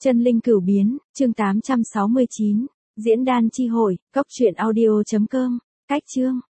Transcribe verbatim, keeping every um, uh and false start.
Chân linh cửu biến, chương tám trăm sáu mươi chín, diễn đàn chi hội, cốc truyện audio chấm com, cách chương.